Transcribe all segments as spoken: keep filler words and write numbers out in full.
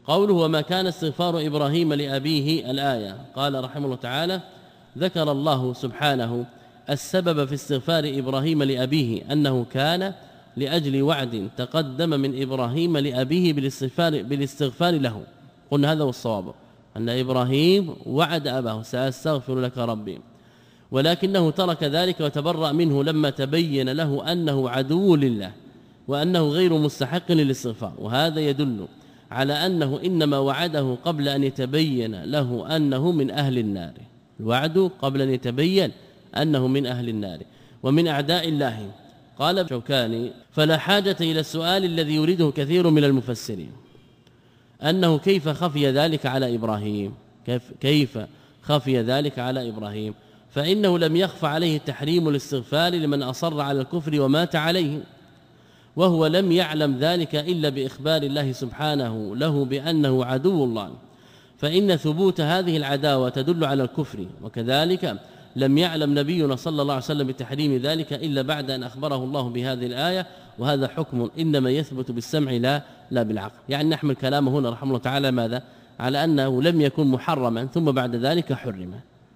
قوله وما كان استغفار إبراهيم لأبيه الآية. قال رحمه الله تعالى ذكر الله سبحانه السبب في استغفار إبراهيم لأبيه أنه كان لأجل وعد تقدم من إبراهيم لأبيه بالاستغفار, بالاستغفار له. قلنا هذا هو الصواب أن إبراهيم وعد أباه سأستغفر لك ربي، ولكنه ترك ذلك وتبرأ منه لما تبين له أنه عدو لله وأنه غير مستحق للاستغفار، وهذا يدل على أنه إنما وعده قبل أن يتبين له أنه من أهل النار. الوعد قبل أن يتبين أنه من أهل النار ومن أعداء الله. قال شوكاني فلا حاجة إلى السؤال الذي يريده كثير من المفسرين أنه كيف خفي ذلك على إبراهيم، كيف, كيف خفي ذلك على إبراهيم، فإنه لم يخف عليه تحريم الاستغفار لمن أصر على الكفر ومات عليه، وهو لم يعلم ذلك إلا بإخبار الله سبحانه له بأنه عدو الله، فإن ثبوت هذه العداوة تدل على الكفر. وكذلك لم يعلم نبينا صلى الله عليه وسلم بتحريم ذلك إلا بعد أن أخبره الله بهذه الآية، وهذا حكم إنما يثبت بالسمع لا لا بالعقل. يعني نحمل كلامه هنا رحمه الله تعالى ماذا؟ على أنه لم يكن محرما ثم بعد ذلك حرم.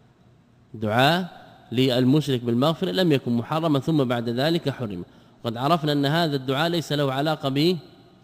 دعاء للمشرك بالمغفرة لم يكن محرما ثم بعد ذلك حرم. قد عرفنا أن هذا الدعاء ليس له علاقة به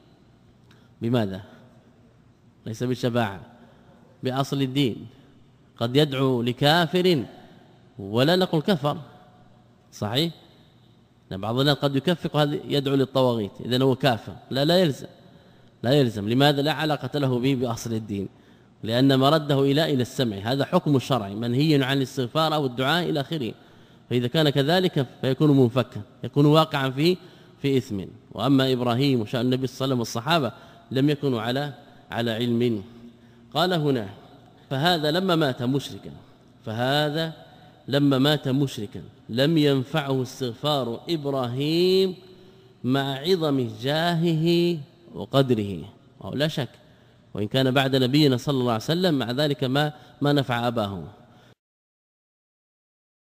بماذا؟ ليس بالشفاعة، بأصل الدين. قد يدعو لكافر ولا نقول كفر، صحيح؟ بعض الناس قد يكفر وهذا يدعو للطواغيت إذن هو كافر، لا لا يلزم لا يلزم لماذا؟ لا علاقة له به بأصل الدين، لأن مرده إلى إلى السمع، هذا حكم الشرعي منهي عن الاستغفار أو الدعاء إلى آخره. فإذا كان كذلك فيكون منفكا، يكون واقعا في في إثم. وأما إبراهيم وشأن النبي صلى الله عليه وسلم والصحابة لم يكونوا على على علم. قال هنا فهذا لما مات مشركا فهذا لما مات مشركا لم ينفعه استغفار إبراهيم مع عظم جاهه وقدره، ولا شك، وإن كان بعد نبينا صلى الله عليه وسلم مع ذلك ما ما نفع أباه.